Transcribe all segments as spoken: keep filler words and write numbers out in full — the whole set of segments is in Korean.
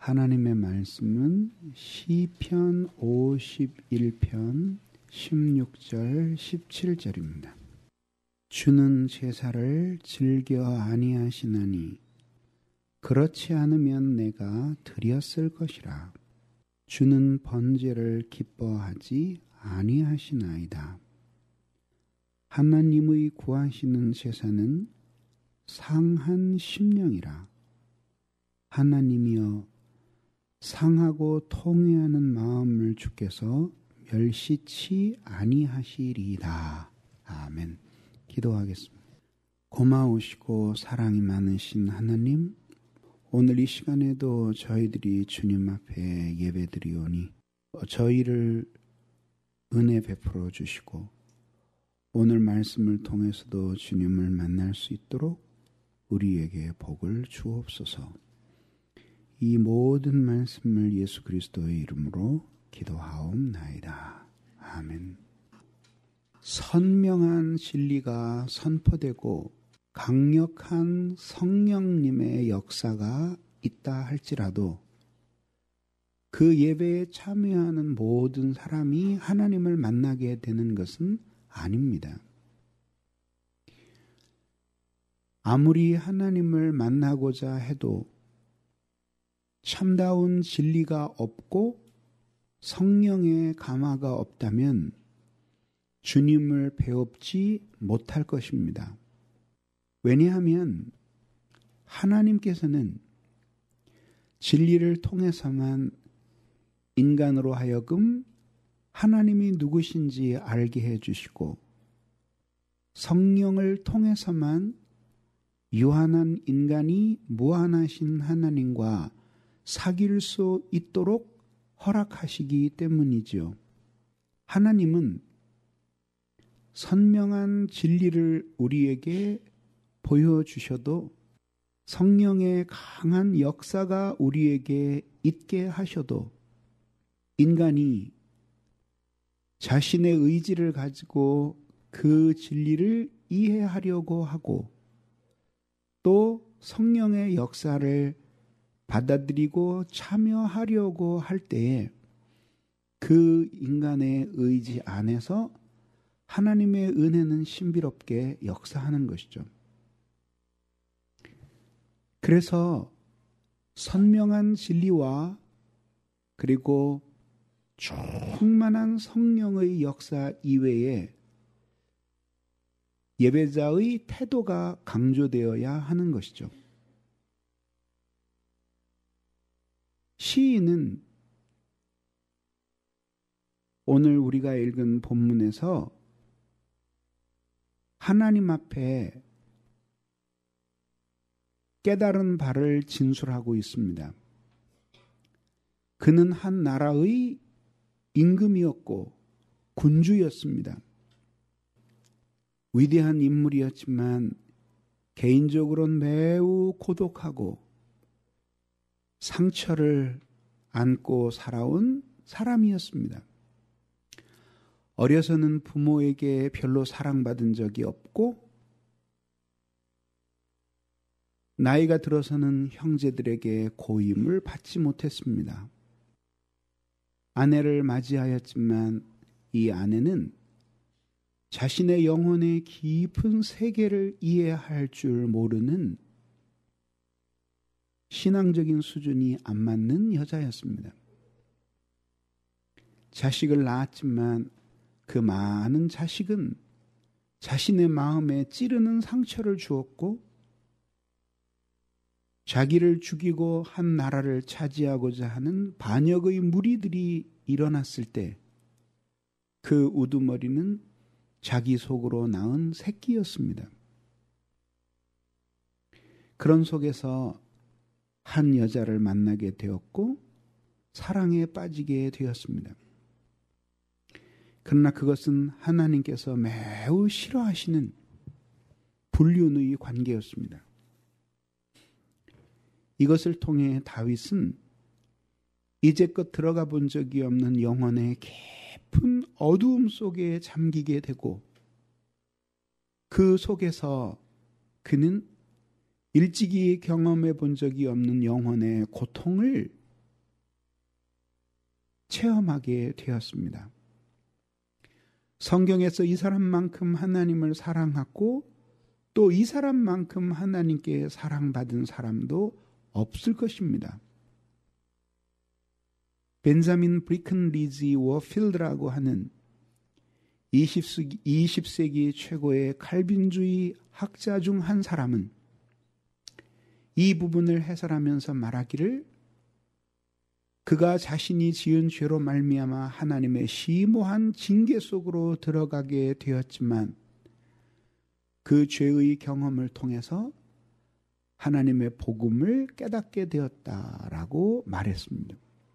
하나님의 말씀은 시편 오십일 편 십육 절 십칠 절입니다. 주는 제사를 즐겨 아니하시나니 그렇지 않으면 내가 드렸을 것이라. 주는 번제를 기뻐하지 아니하시나이다. 하나님의 구하시는 제사는 상한 심령이라. 하나님이여 상하고 통회하는 마음을 주께서 멸시치 아니하시리이다. 아멘. 기도하겠습니다. 고마우시고 사랑이 많으신 하나님, 오늘 이 시간에도 저희들이 주님 앞에 예배드리오니 저희를 은혜 베풀어 주시고 오늘 말씀을 통해서도 주님을 만날 수 있도록 우리에게 복을 주옵소서. 이 모든 말씀을 예수 그리스도의 이름으로 기도하옵나이다. 아멘. 선명한 진리가 선포되고 강력한 성령님의 역사가 있다 할지라도 그 예배에 참여하는 모든 사람이 하나님을 만나게 되는 것은 아닙니다. 아무리 하나님을 만나고자 해도 참다운 진리가 없고 성령의 감화가 없다면 주님을 배웁지 못할 것입니다. 왜냐하면 하나님께서는 진리를 통해서만 인간으로 하여금 하나님이 누구신지 알게 해주시고 성령을 통해서만 유한한 인간이 무한하신 하나님과 사귈 수 있도록 허락하시기 때문이죠. 하나님은 선명한 진리를 우리에게 보여주셔도 성령의 강한 역사가 우리에게 있게 하셔도 인간이 자신의 의지를 가지고 그 진리를 이해하려고 하고 또 성령의 역사를 받아들이고 참여하려고 할 때에 그 인간의 의지 안에서 하나님의 은혜는 신비롭게 역사하는 것이죠. 그래서 선명한 진리와 그리고 충만한 성령의 역사 이외에 예배자의 태도가 강조되어야 하는 것이죠. 시인은 오늘 우리가 읽은 본문에서 하나님 앞에 깨달은 바를 진술하고 있습니다. 그는 한 나라의 임금이었고 군주였습니다. 위대한 인물이었지만 개인적으로는 매우 고독하고 상처를 안고 살아온 사람이었습니다. 어려서는 부모에게 별로 사랑받은 적이 없고 나이가 들어서는 형제들에게 고임을 받지 못했습니다. 아내를 맞이하였지만 이 아내는 자신의 영혼의 깊은 세계를 이해할 줄 모르는 신앙적인 수준이 안 맞는 여자였습니다. 자식을 낳았지만 그 많은 자식은 자신의 마음에 찌르는 상처를 주었고 자기를 죽이고 한 나라를 차지하고자 하는 반역의 무리들이 일어났을 때 그 우두머리는 자기 속으로 낳은 새끼였습니다. 그런 속에서 한 여자를 만나게 되었고 사랑에 빠지게 되었습니다. 그러나 그것은 하나님께서 매우 싫어하시는 불륜의 관계였습니다. 이것을 통해 다윗은 이제껏 들어가 본 적이 없는 영혼의 깊은 어두움 속에 잠기게 되고 그 속에서 그는 일찍이 경험해 본 적이 없는 영혼의 고통을 체험하게 되었습니다. 성경에서 이 사람만큼 하나님을 사랑하고 또 이 사람만큼 하나님께 사랑받은 사람도 없을 것입니다. 벤자민 브리큰리지 워필드라고 하는 이십 세기, 이십 세기 최고의 칼빈주의 학자 중 한 사람은 이 부분을 해설하면서 말하기를, 그가 자신이 지은 죄로 말미암아 하나님의 심오한 징계 속으로 들어가게 되었지만 그 죄의 경험을 통해서 하나님의 복음을 깨닫게 되었다라고 말했습니다.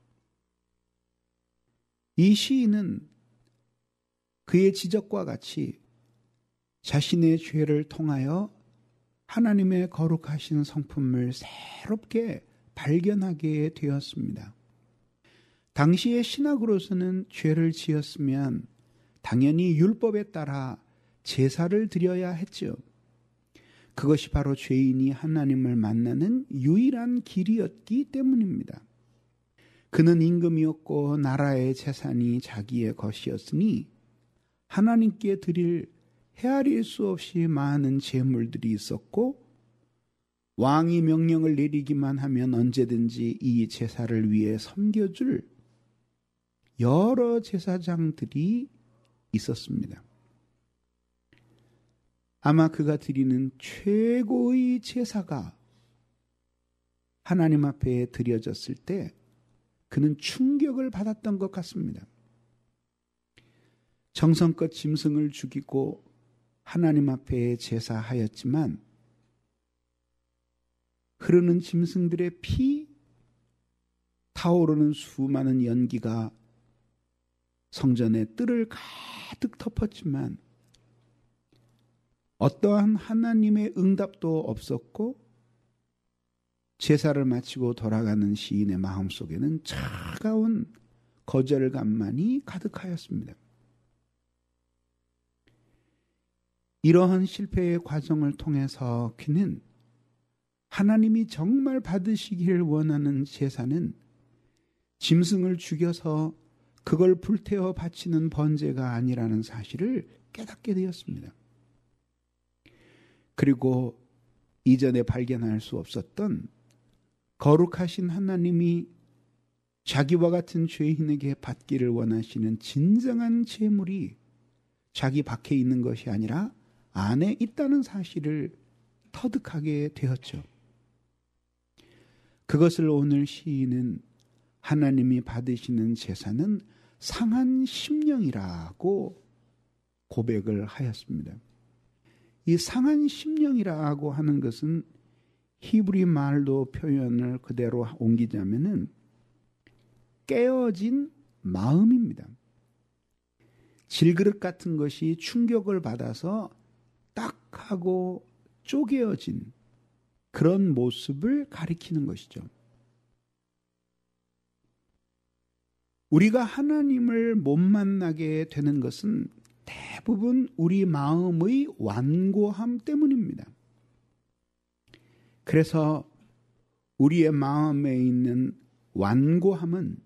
이 시인은 그의 지적과 같이 자신의 죄를 통하여 하나님의 거룩하신 성품을 새롭게 발견하게 되었습니다. 당시의 신학으로서는 죄를 지었으면 당연히 율법에 따라 제사를 드려야 했죠. 그것이 바로 죄인이 하나님을 만나는 유일한 길이었기 때문입니다. 그는 임금이었고 나라의 재산이 자기의 것이었으니 하나님께 드릴 헤아릴 수 없이 많은 재물들이 있었고 왕이 명령을 내리기만 하면 언제든지 이 제사를 위해 섬겨줄 여러 제사장들이 있었습니다. 아마 그가 드리는 최고의 제사가 하나님 앞에 드려졌을 때 그는 충격을 받았던 것 같습니다. 정성껏 짐승을 죽이고 하나님 앞에 제사하였지만 흐르는 짐승들의 피, 타오르는 수많은 연기가 성전의 뜰을 가득 덮었지만 어떠한 하나님의 응답도 없었고 제사를 마치고 돌아가는 시인의 마음속에는 차가운 거절감만이 가득하였습니다. 이러한 실패의 과정을 통해서 그는 하나님이 정말 받으시기를 원하는 제사는 짐승을 죽여서 그걸 불태워 바치는 번제가 아니라는 사실을 깨닫게 되었습니다. 그리고 이전에 발견할 수 없었던 거룩하신 하나님이 자기와 같은 죄인에게 받기를 원하시는 진정한 재물이 자기 밖에 있는 것이 아니라 안에 있다는 사실을 터득하게 되었죠. 그것을 오늘 시인은 하나님이 받으시는 제사는 상한 심령이라고 고백을 하였습니다. 이 상한 심령이라고 하는 것은 히브리 말로 표현을 그대로 옮기자면은 깨어진 마음입니다. 질그릇 같은 것이 충격을 받아서 딱 하고 쪼개어진 그런 모습을 가리키는 것이죠. 우리가 하나님을 못 만나게 되는 것은 대부분 우리 마음의 완고함 때문입니다. 그래서 우리의 마음에 있는 완고함은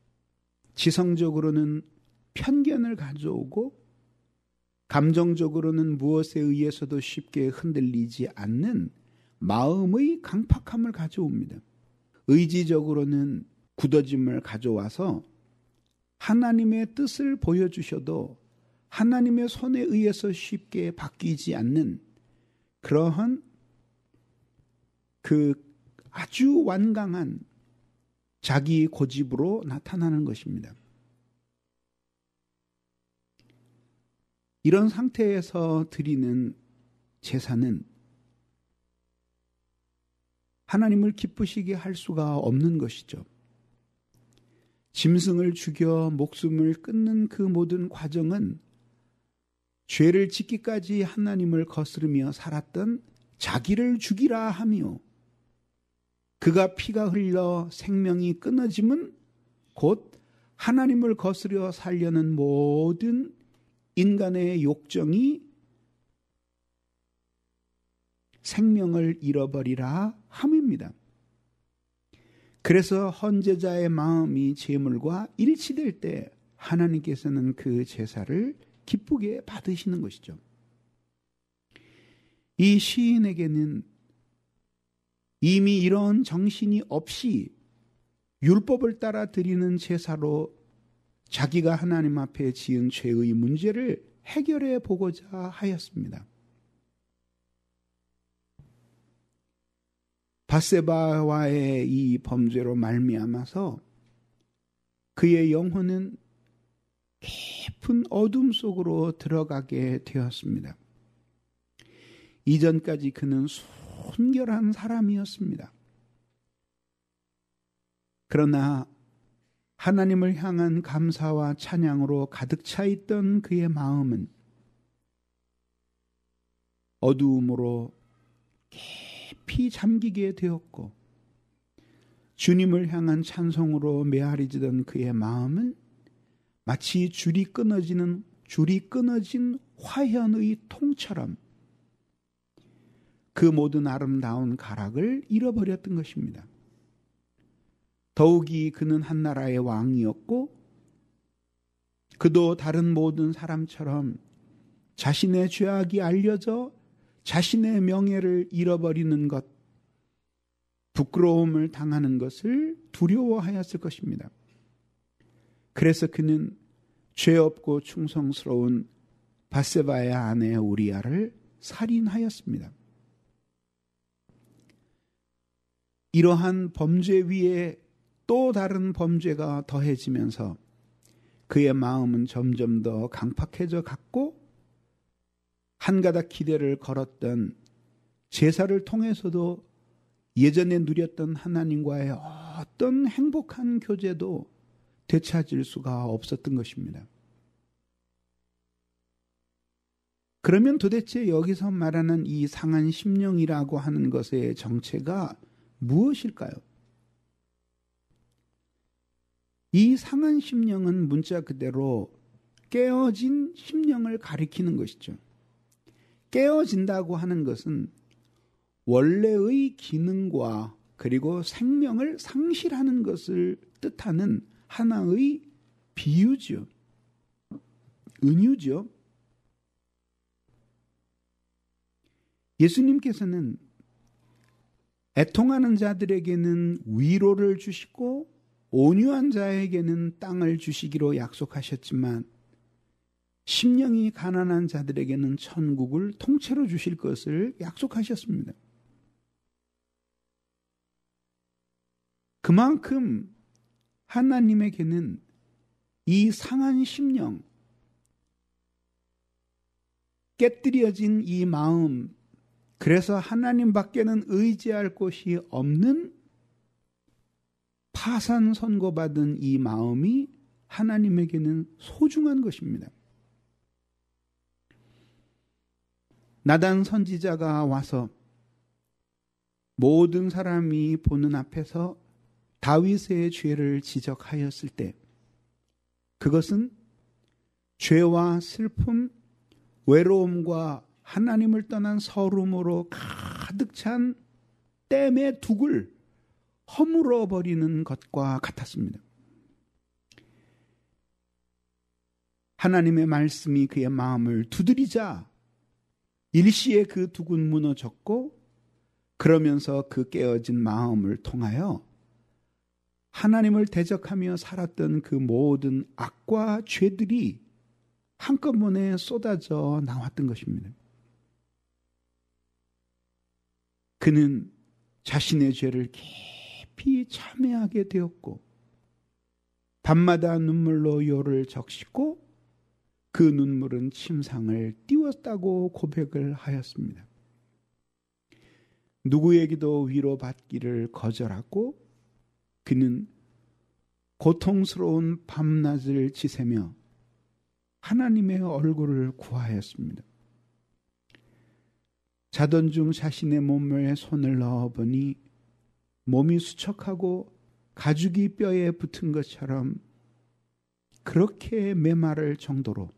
지성적으로는 편견을 가져오고 감정적으로는 무엇에 의해서도 쉽게 흔들리지 않는 마음의 강팍함을 가져옵니다. 의지적으로는 굳어짐을 가져와서 하나님의 뜻을 보여주셔도 하나님의 손에 의해서 쉽게 바뀌지 않는 그러한 그 아주 완강한 자기 고집으로 나타나는 것입니다. 이런 상태에서 드리는 제사는 하나님을 기쁘시게 할 수가 없는 것이죠. 짐승을 죽여 목숨을 끊는 그 모든 과정은 죄를 짓기까지 하나님을 거스르며 살았던 자기를 죽이라 하며 그가 피가 흘러 생명이 끊어짐은 곧 하나님을 거스려 살려는 모든 인간의 욕정이 생명을 잃어버리라 함입니다. 그래서 헌제자의 마음이 제물과 일치될 때 하나님께서는 그 제사를 기쁘게 받으시는 것이죠. 이 시인에게는 이미 이런 정신이 없이 율법을 따라 드리는 제사로 자기가 하나님 앞에 지은 죄의 문제를 해결해 보고자 하였습니다. 밧세바와의 이 범죄로 말미암아서 그의 영혼은 깊은 어둠 속으로 들어가게 되었습니다. 이전까지 그는 순결한 사람이었습니다. 그러나 하나님을 향한 감사와 찬양으로 가득 차 있던 그의 마음은 어두움으로 깊이 잠기게 되었고, 주님을 향한 찬송으로 메아리지던 그의 마음은 마치 줄이 끊어지는 줄이 끊어진 화현의 통처럼 그 모든 아름다운 가락을 잃어버렸던 것입니다. 더욱이 그는 한 나라의 왕이었고, 그도 다른 모든 사람처럼 자신의 죄악이 알려져 자신의 명예를 잃어버리는 것, 부끄러움을 당하는 것을 두려워하였을 것입니다. 그래서 그는 죄 없고 충성스러운 밧세바의 아내 우리아를 살인하였습니다. 이러한 범죄 위에 또 다른 범죄가 더해지면서 그의 마음은 점점 더 강팍해져 갔고, 한 가닥 기대를 걸었던 제사를 통해서도 예전에 누렸던 하나님과의 어떤 행복한 교제도 되찾을 수가 없었던 것입니다. 그러면 도대체 여기서 말하는 이 상한 심령이라고 하는 것의 정체가 무엇일까요? 이 상한 심령은 문자 그대로 깨어진 심령을 가리키는 것이죠. 깨어진다고 하는 것은 원래의 기능과 그리고 생명을 상실하는 것을 뜻하는 하나의 비유죠. 은유죠. 예수님께서는 애통하는 자들에게는 위로를 주시고 온유한 자에게는 땅을 주시기로 약속하셨지만, 심령이 가난한 자들에게는 천국을 통째로 주실 것을 약속하셨습니다. 그만큼 하나님에게는 이 상한 심령, 깨뜨려진 이 마음, 그래서 하나님 밖에는 의지할 곳이 없는 파산 선고받은 이 마음이 하나님에게는 소중한 것입니다. 나단 선지자가 와서 모든 사람이 보는 앞에서 다윗의 죄를 지적하였을 때, 그것은 죄와 슬픔, 외로움과 하나님을 떠난 서름으로 가득 찬 댐의 둑을 허물어 버리는 것과 같았습니다. 하나님의 말씀이 그의 마음을 두드리자 일시에 그 둑은 무너졌고, 그러면서 그 깨어진 마음을 통하여 하나님을 대적하며 살았던 그 모든 악과 죄들이 한꺼번에 쏟아져 나왔던 것입니다. 그는 자신의 죄를 깊이 참회하게 되었고, 밤마다 눈물로 요를 적시고 그 눈물은 침상을 띄웠다고 고백을 하였습니다. 누구에게도 위로받기를 거절하고 그는 고통스러운 밤낮을 지새며 하나님의 얼굴을 구하였습니다. 자던 중 자신의 몸에 손을 넣어보니 몸이 수척하고 가죽이 뼈에 붙은 것처럼 그렇게 메마를 정도로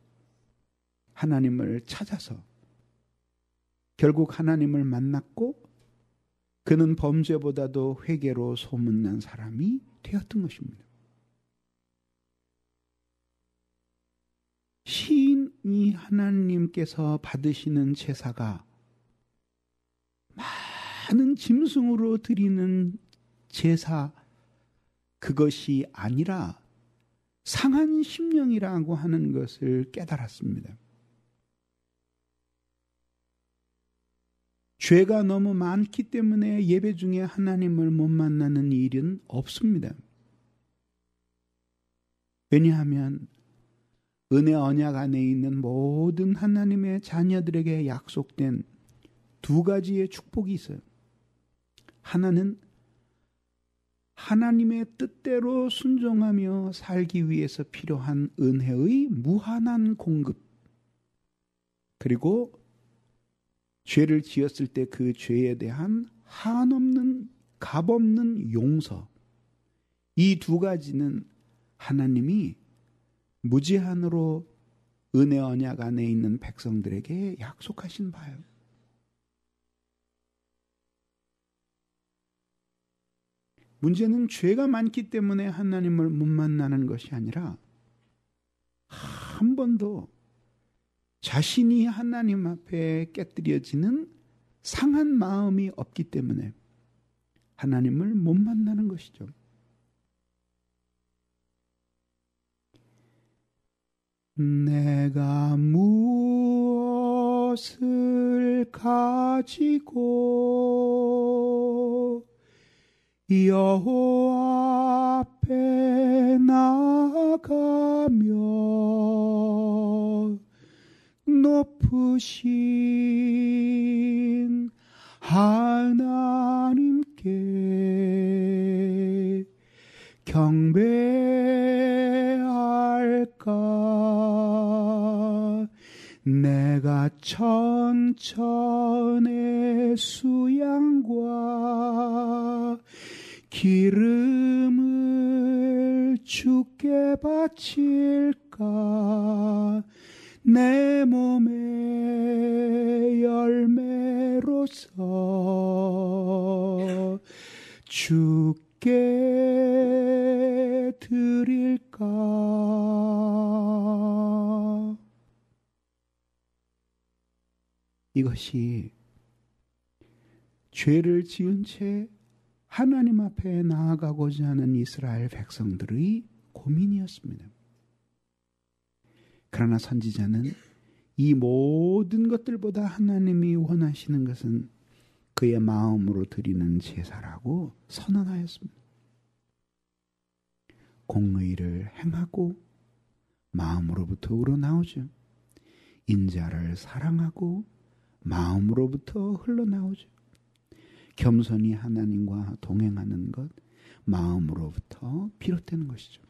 하나님을 찾아서 결국 하나님을 만났고, 그는 범죄보다도 회개로 소문난 사람이 되었던 것입니다. 시인이 하나님께서 받으시는 제사가 많은 짐승으로 드리는 제사, 그것이 아니라 상한 심령이라고 하는 것을 깨달았습니다. 죄가 너무 많기 때문에 예배 중에 하나님을 못 만나는 일은 없습니다. 왜냐하면 은혜 언약 안에 있는 모든 하나님의 자녀들에게 약속된 두 가지의 축복이 있어요. 하나는 하나님의 뜻대로 순종하며 살기 위해서 필요한 은혜의 무한한 공급, 그리고 죄를 지었을 때 그 죄에 대한 한없는 값없는 용서, 이 두 가지는 하나님이 무제한으로 은혜 언약 안에 있는 백성들에게 약속하신 바예요. 문제는 죄가 많기 때문에 하나님을 못 만나는 것이 아니라 한 번도 자신이 하나님 앞에 깨뜨려지는 상한 마음이 없기 때문에 하나님을 못 만나는 것이죠. 내가 무엇을 가지고 여호와 앞에 나아가며 높으신 하나님께 경배할까? 내가 천천의 수양과 기름을 주께 바칠까? 내 몸의 열매로서 주께 드릴까? 이것이 죄를 지은 채 하나님 앞에 나아가고자 하는 이스라엘 백성들의 고민이었습니다. 그러나 선지자는 이 모든 것들보다 하나님이 원하시는 것은 그의 마음으로 드리는 제사라고 선언하였습니다. 공의를 행하고 마음으로부터 우러나오죠. 인자를 사랑하고 마음으로부터 흘러나오죠. 겸손히 하나님과 동행하는 것, 마음으로부터 비롯되는 것이죠.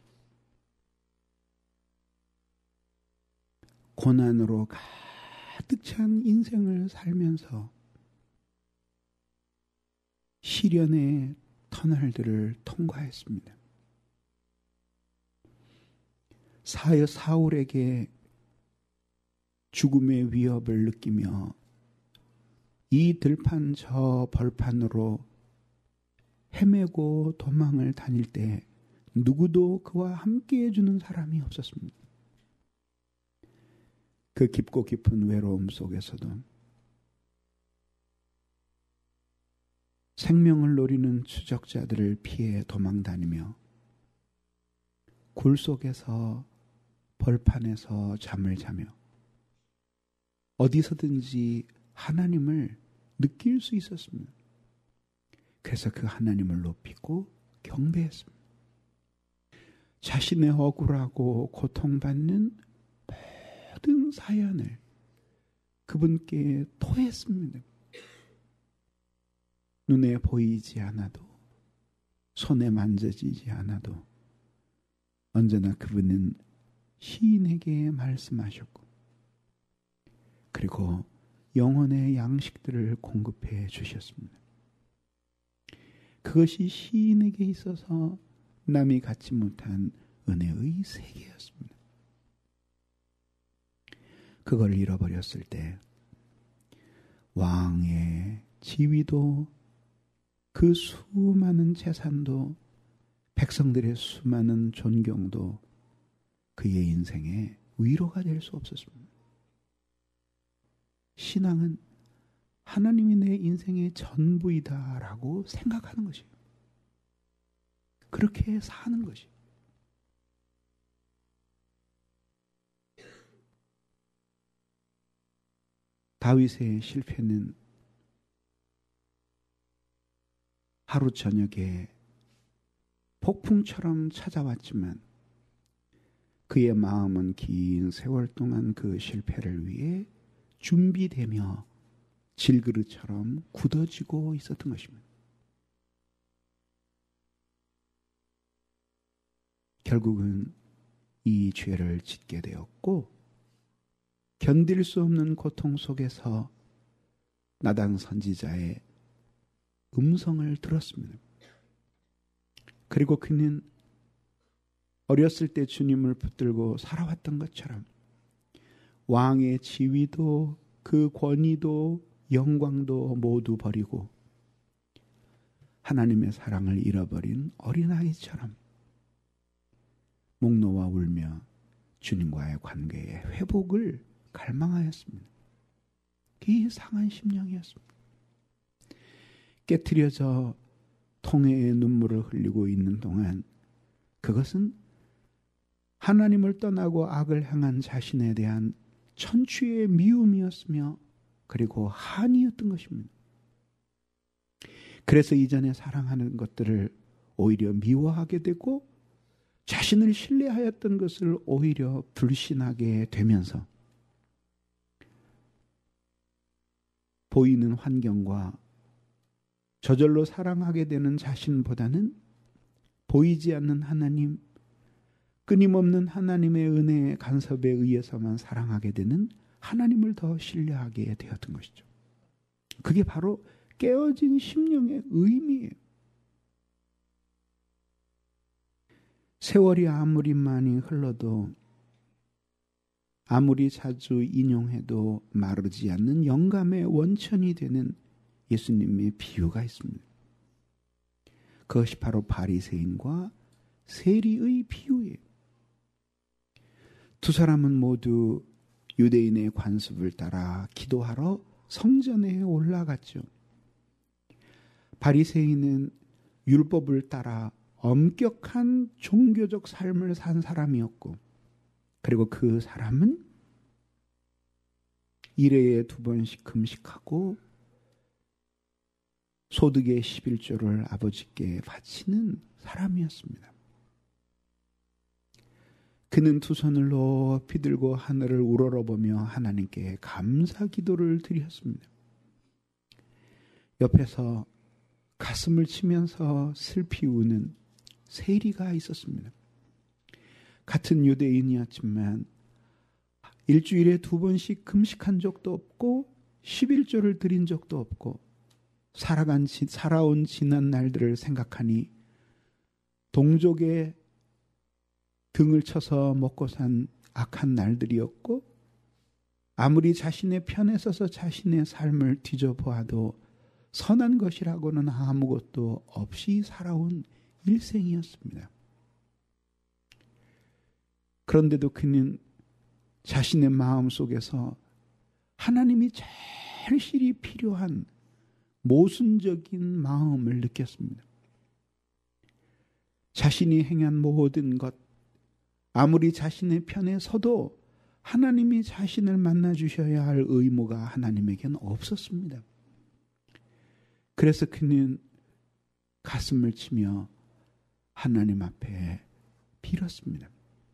고난으로 가득 찬 인생을 살면서 시련의 터널들을 통과했습니다. 사, 사울에게 죽음의 위협을 느끼며 이 들판 저 벌판으로 헤매고 도망을 다닐 때 누구도 그와 함께 해주는 사람이 없었습니다. 그 깊고 깊은 외로움 속에서도 생명을 노리는 추적자들을 피해 도망다니며 굴 속에서 벌판에서 잠을 자며 어디서든지 하나님을 느낄 수 있었습니다. 그래서 그 하나님을 높이고 경배했습니다. 자신의 억울하고 고통받는 모든 사연을 그분께 토했습니다. 눈에 보이지 않아도, 손에 만져지지 않아도 언제나 그분은 시인에게 말씀하셨고, 그리고 영혼의 양식들을 공급해 주셨습니다. 그것이 시인에게 있어서 남이 갖지 못한 은혜의 세계였습니다. 그걸 잃어버렸을 때 왕의 지위도 그 수많은 재산도 백성들의 수많은 존경도 그의 인생에 위로가 될 수 없었습니다. 신앙은 하나님이 내 인생의 전부이다라고 생각하는 것이에요. 그렇게 사는 것이에요. 다윗의 실패는 하루 저녁에 폭풍처럼 찾아왔지만 그의 마음은 긴 세월 동안 그 실패를 위해 준비되며 질그릇처럼 굳어지고 있었던 것입니다. 결국은 이 죄를 짓게 되었고 견딜 수 없는 고통 속에서 나단 선지자의 음성을 들었습니다. 그리고 그는 어렸을 때 주님을 붙들고 살아왔던 것처럼 왕의 지위도 그 권위도 영광도 모두 버리고 하나님의 사랑을 잃어버린 어린아이처럼 목 놓아 울며 주님과의 관계의 회복을 갈망하였습니다. 이 상한 심령이었습니다. 깨트려져 통해의 눈물을 흘리고 있는 동안 그것은 하나님을 떠나고 악을 향한 자신에 대한 천추의 미움이었으며 그리고 한이었던 것입니다. 그래서 이전에 사랑하는 것들을 오히려 미워하게 되고 자신을 신뢰하였던 것을 오히려 불신하게 되면서 보이는 환경과 저절로 사랑하게 되는 자신보다는 보이지 않는 하나님, 끊임없는 하나님의 은혜의 간섭에 의해서만 사랑하게 되는 하나님을 더 신뢰하게 되었던 것이죠. 그게 바로 깨어진 심령의 의미예요. 세월이 아무리 많이 흘러도 아무리 자주 인용해도 마르지 않는 영감의 원천이 되는 예수님의 비유가 있습니다. 그것이 바로 바리새인과 세리의 비유예요. 두 사람은 모두 유대인의 관습을 따라 기도하러 성전에 올라갔죠. 바리새인은 율법을 따라 엄격한 종교적 삶을 산 사람이었고, 그리고 그 사람은 일회에 두 번씩 금식하고 소득의 십일조를 아버지께 바치는 사람이었습니다. 그는 두 손을 높이 들고 하늘을 우러러보며 하나님께 감사 기도를 드렸습니다. 옆에서 가슴을 치면서 슬피 우는 세리가 있었습니다. 같은 유대인이었지만 일주일에 두 번씩 금식한 적도 없고 십일조를 드린 적도 없고 살아간, 살아온 지난 날들을 생각하니 동족의 등을 쳐서 먹고 산 악한 날들이었고, 아무리 자신의 편에 서서 자신의 삶을 뒤져보아도 선한 것이라고는 아무것도 없이 살아온 일생이었습니다. 그런데도 그는 자신의 마음 속에서 하나님이 절실히 필요한 모순적인 마음을 느꼈습니다. 자신이 행한 모든 것, 아무리 자신의 편에 서도 하나님이 자신을 만나 주셔야 할 의무가 하나님에게는 없었습니다. 그래서 그는 가슴을 치며 하나님 앞에 빌었습니다.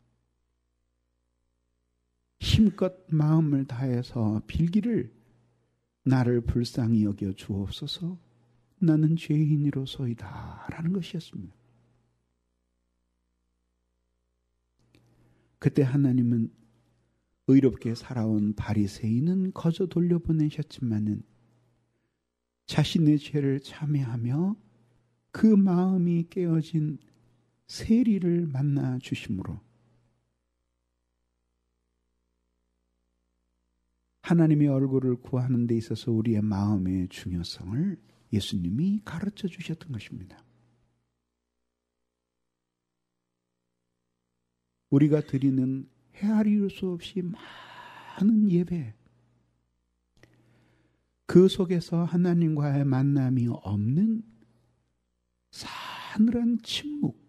힘껏 마음을 다해서 빌기를 나를 불쌍히 여겨 주옵소서, 나는 죄인이로소이다 라는 것이었습니다. 그때 하나님은 의롭게 살아온 바리새인은 거저 돌려보내셨지만은 자신의 죄를 참회하며 그 마음이 깨어진 세리를 만나 주심으로 하나님의 얼굴을 구하는 데 있어서 우리의 마음의 중요성을 예수님이 가르쳐 주셨던 것입니다. 우리가 드리는 헤아릴 수 없이 많은 예배, 그 속에서 하나님과의 만남이 없는 싸늘한 침묵,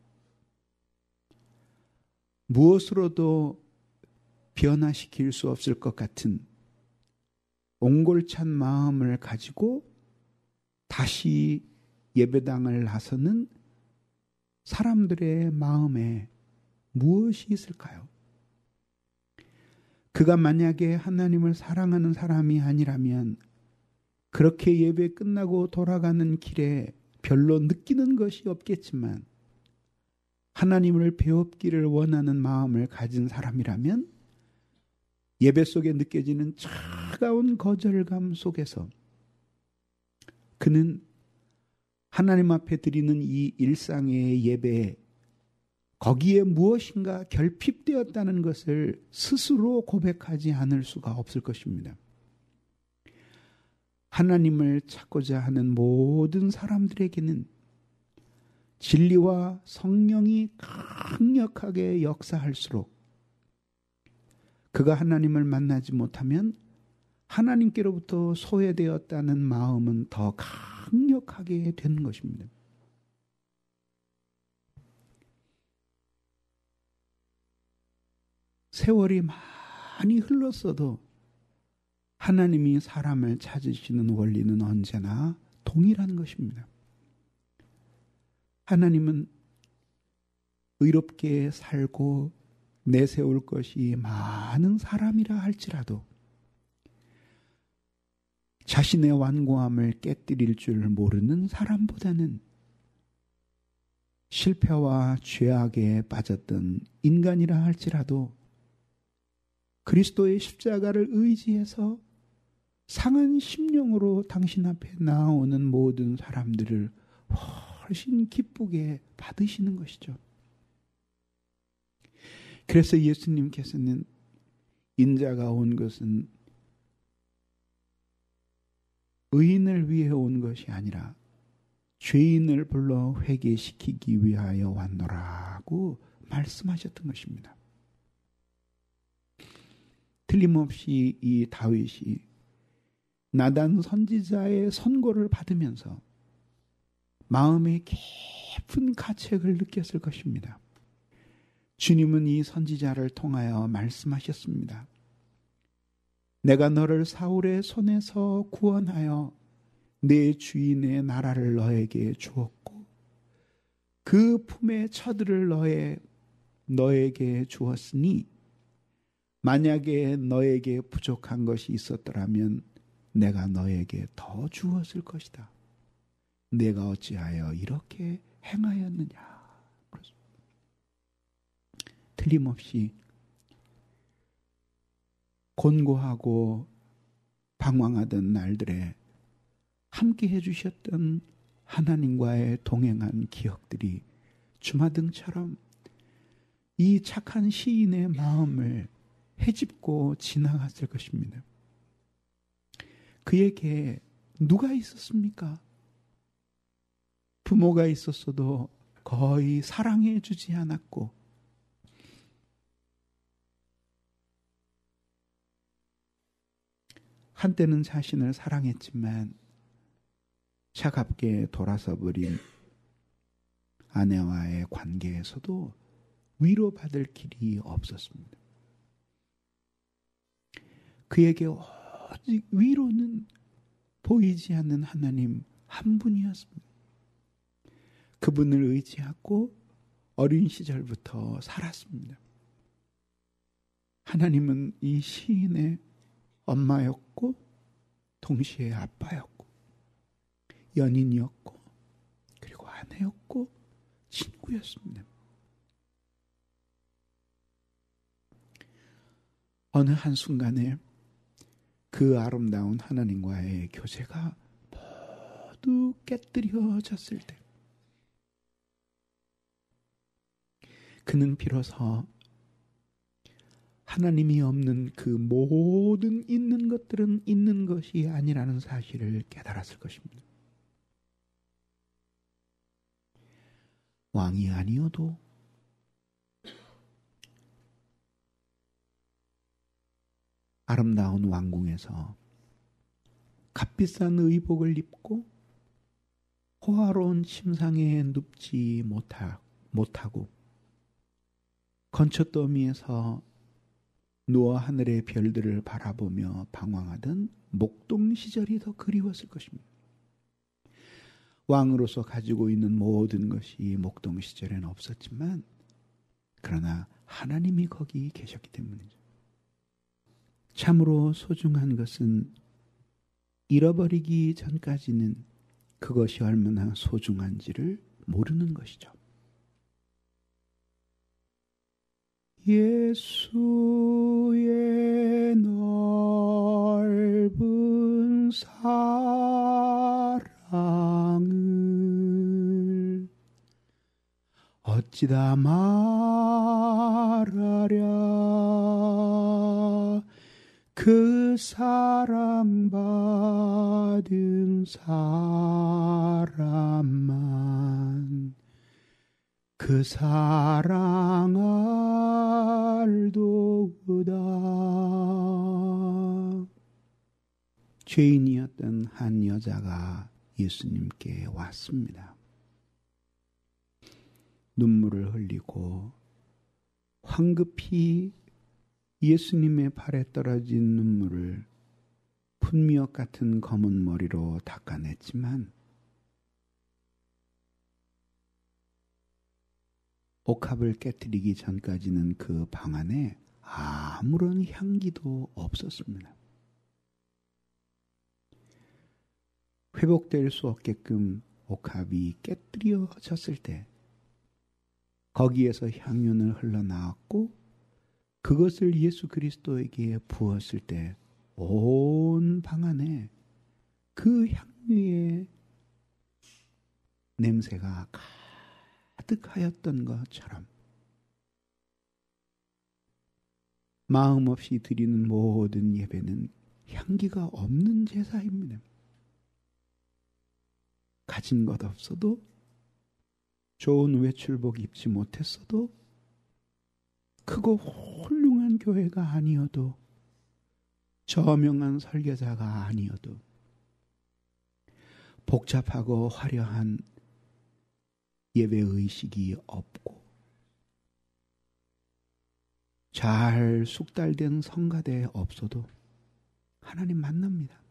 무엇으로도 변화시킬 수 없을 것 같은 옹골찬 마음을 가지고 다시 예배당을 나서는 사람들의 마음에 무엇이 있을까요? 그가 만약에 하나님을 사랑하는 사람이 아니라면 그렇게 예배 끝나고 돌아가는 길에 별로 느끼는 것이 없겠지만 하나님을 배웁기를 원하는 마음을 가진 사람이라면 예배 속에 느껴지는 차가운 거절감 속에서 그는 하나님 앞에 드리는 이 일상의 예배에 거기에 무엇인가 결핍되었다는 것을 스스로 고백하지 않을 수가 없을 것입니다. 하나님을 찾고자 하는 모든 사람들에게는 진리와 성령이 강력하게 역사할수록 그가 하나님을 만나지 못하면 하나님께로부터 소외되었다는 마음은 더 강력하게 되는 것입니다. 세월이 많이 흘렀어도 하나님이 사람을 찾으시는 원리는 언제나 동일한 것입니다. 하나님은 의롭게 살고 내세울 것이 많은 사람이라 할지라도 자신의 완고함을 깨뜨릴 줄 모르는 사람보다는 실패와 죄악에 빠졌던 인간이라 할지라도 그리스도의 십자가를 의지해서 상한 심령으로 당신 앞에 나오는 모든 사람들을 훨씬 기쁘게 받으시는 것이죠. 그래서 예수님께서는 인자가 온 것은 의인을 위해 온 것이 아니라 죄인을 불러 회개시키기 위하여 왔노라고 말씀하셨던 것입니다. 틀림없이 이 다윗이 나단 선지자의 선고를 받으면서 마음의 깊은 가책을 느꼈을 것입니다. 주님은 이 선지자를 통하여 말씀하셨습니다. 내가 너를 사울의 손에서 구원하여 내 주인의 나라를 너에게 주었고 그 품의 처들을 너의, 너에게 주었으니 만약에 너에게 부족한 것이 있었더라면 내가 너에게 더 주었을 것이다. 내가 어찌하여 이렇게 행하였느냐. 틀림없이 곤고하고 방황하던 날들에 함께 해주셨던 하나님과의 동행한 기억들이 주마등처럼 이 착한 시인의 마음을 헤집고 지나갔을 것입니다. 그에게 누가 있었습니까? 부모가 있었어도 거의 사랑해 주지 않았고 한때는 자신을 사랑했지만 차갑게 돌아서 버린 아내와의 관계에서도 위로받을 길이 없었습니다. 그에게 오직 위로는 보이지 않는 하나님 한 분이었습니다. 그분을 의지하고 어린 시절부터 살았습니다. 하나님은 이 시인의 엄마였고 동시에 아빠였고 연인이었고 그리고 아내였고 친구였습니다. 어느 한순간에 그 아름다운 하나님과의 교제가 모두 깨뜨려졌을 때 그는 비로소 하나님이 없는 그 모든 있는 것들은 있는 것이 아니라는 사실을 깨달았을 것입니다. 왕이 아니어도 아름다운 왕궁에서 값비싼 의복을 입고 호화로운 침상에 눕지 못하, 못하고 건초더미에서 누워 하늘의 별들을 바라보며 방황하던 목동 시절이 더 그리웠을 것입니다. 왕으로서 가지고 있는 모든 것이 목동 시절에는 없었지만 그러나 하나님이 거기 계셨기 때문이죠. 참으로 소중한 것은 잃어버리기 전까지는 그것이 얼마나 소중한지를 모르는 것이죠. 예수의 넓은 사랑을 어찌다 말하랴. 그 사랑받은 사람만 그 사랑 알도다. 죄인이었던 한 여자가 예수님께 왔습니다. 눈물을 흘리고 황급히 예수님의 발에 떨어진 눈물을 풋미역 같은 검은 머리로 닦아냈지만 옥합을 깨뜨리기 전까지는 그 방 안에 아무런 향기도 없었습니다. 회복될 수 없게끔 옥합이 깨뜨려졌을 때 거기에서 향윤을 흘러나왔고 그것을 예수 그리스도에게 부었을 때 온 방 안에 그 향유의 냄새가 가득하였던 것처럼 마음 없이 드리는 모든 예배는 향기가 없는 제사입니다. 가진 것 없어도 좋은 외출복 입지 못했어도 크고 훌륭한 교회가 아니어도 저명한 설교자가 아니어도 복잡하고 화려한 예배의식이 없고 잘 숙달된 성가대 없어도 하나님 만납니다.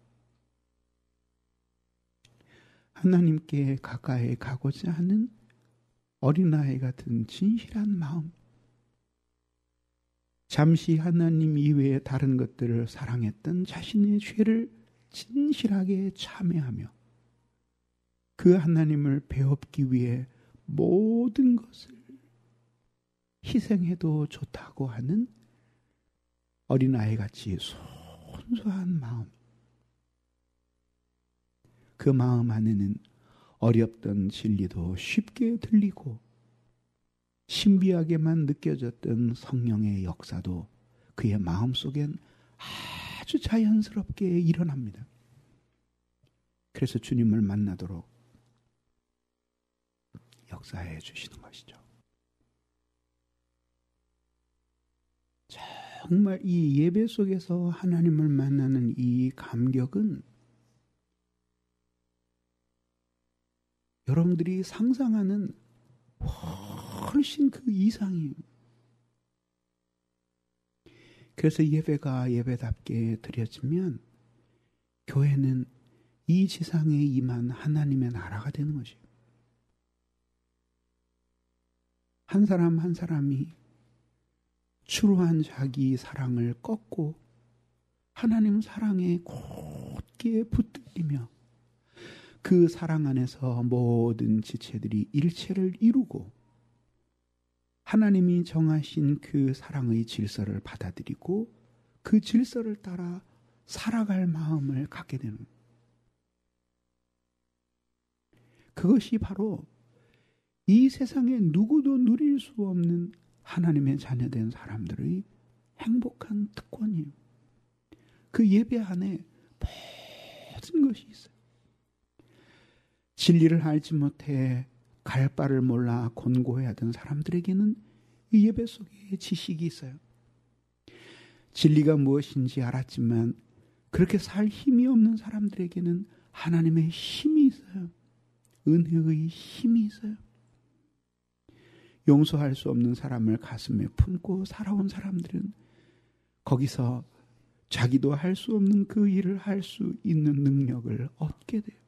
하나님께 가까이 가고자 하는 어린아이 같은 진실한 마음, 잠시 하나님 이외에 다른 것들을 사랑했던 자신의 죄를 진실하게 참회하며 그 하나님을 배웁기 위해 모든 것을 희생해도 좋다고 하는 어린아이같이 순수한 마음, 그 마음 안에는 어렵던 진리도 쉽게 들리고 신비하게만 느껴졌던 성령의 역사도 그의 마음속엔 아주 자연스럽게 일어납니다. 그래서 주님을 만나도록 역사해 주시는 것이죠. 정말 이 예배 속에서 하나님을 만나는 이 감격은 여러분들이 상상하는 훨씬 그 이상이에요. 그래서 예배가 예배답게 드려지면 교회는 이 지상에 임한 하나님의 나라가 되는 것이에요. 한 사람 한 사람이 추루한 자기 사랑을 꺾고 하나님 사랑에 곧게 붙들리며 그 사랑 안에서 모든 지체들이 일체를 이루고 하나님이 정하신 그 사랑의 질서를 받아들이고 그 질서를 따라 살아갈 마음을 갖게 되는, 그것이 바로 이 세상에 누구도 누릴 수 없는 하나님의 자녀된 사람들의 행복한 특권이에요. 그 예배 안에 모든 것이 있어요. 진리를 알지 못해 갈 바를 몰라 곤고해하던 사람들에게는 이 예배 속에 지식이 있어요. 진리가 무엇인지 알았지만 그렇게 살 힘이 없는 사람들에게는 하나님의 힘이 있어요. 은혜의 힘이 있어요. 용서할 수 없는 사람을 가슴에 품고 살아온 사람들은 거기서 자기도 할 수 없는 그 일을 할 수 있는 능력을 얻게 돼요.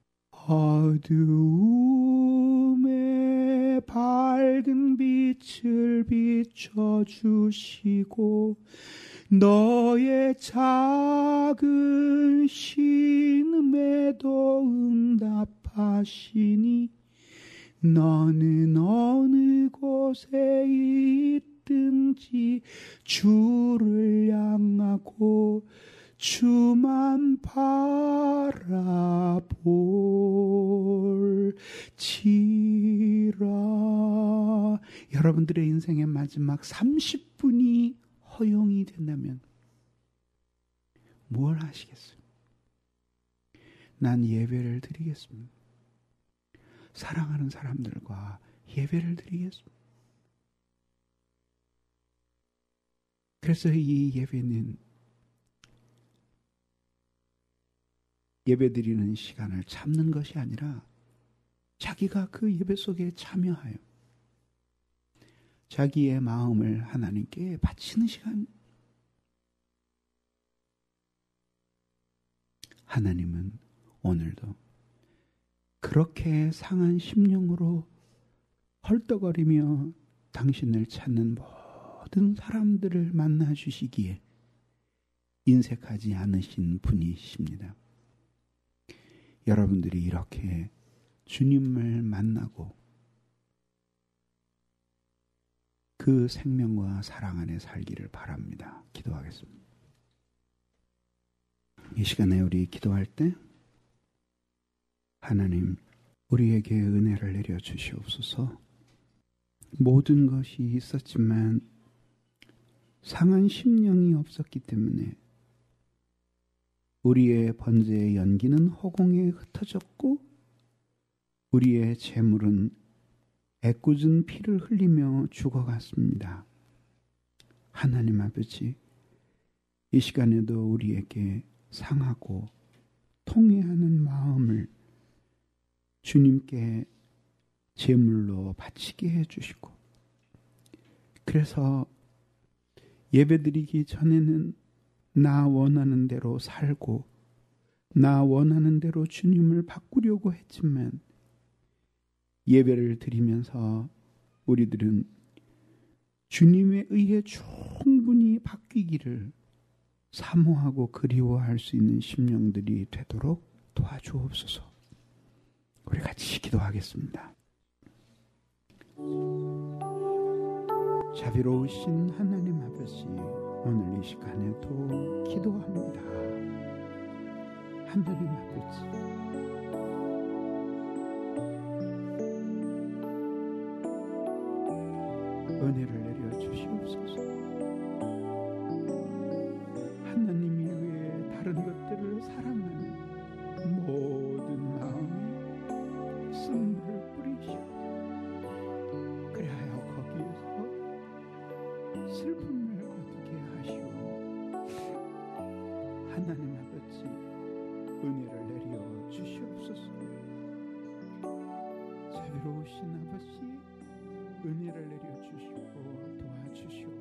어두움에 밝은 빛을 비춰주시고 너의 작은 신음에도 응답하시니 너는 어느 곳에 있든지 주를 향하고 주만 바라볼지라. 여러분들의 인생의 마지막 삼십 분이 허용이 된다면 뭘 하시겠어요? 난 예배를 드리겠습니다. 사랑하는 사람들과 예배를 드리겠습니다. 그래서 이 예배는 예배드리는 시간을 참는 것이 아니라 자기가 그 예배 속에 참여하여 자기의 마음을 하나님께 바치는 시간. 하나님은 오늘도 그렇게 상한 심령으로 헐떡거리며 당신을 찾는 모든 사람들을 만나 주시기에 인색하지 않으신 분이십니다. 여러분들이 이렇게 주님을 만나고 그 생명과 사랑 안에 살기를 바랍니다. 기도하겠습니다. 이 시간에 우리 기도할 때 하나님, 우리에게 은혜를 내려 주시옵소서. 모든 것이 있었지만 상한 심령이 없었기 때문에 우리의 번제의 연기는 허공에 흩어졌고 우리의 재물은 애꿎은 피를 흘리며 죽어갔습니다. 하나님 아버지, 이 시간에도 우리에게 상하고 통회하는 마음을 주님께 제물로 바치게 해주시고, 그래서 예배드리기 전에는 나 원하는 대로 살고 나 원하는 대로 주님을 바꾸려고 했지만 예배를 드리면서 우리들은 주님에 의해 충분히 바뀌기를 사모하고 그리워할 수 있는 심령들이 되도록 도와주옵소서. 우리 같이 기도하겠습니다. 자비로우신 하나님 아버지, 오늘 이 시간에도 기도합니다. 하나님 아버지, 은혜를 내려 주시옵소서. 하나님 이외에 다른 것들을 사랑하는 모든 마음에 쓴물을 뿌리시고, 그리하여 거기에서 슬픔을 거두게 하시오. 하나님 아버지, 은혜를 내려 주시옵소서. 자비로우신 아버지, 은혜를 내려 주시고 도와주시옵소서.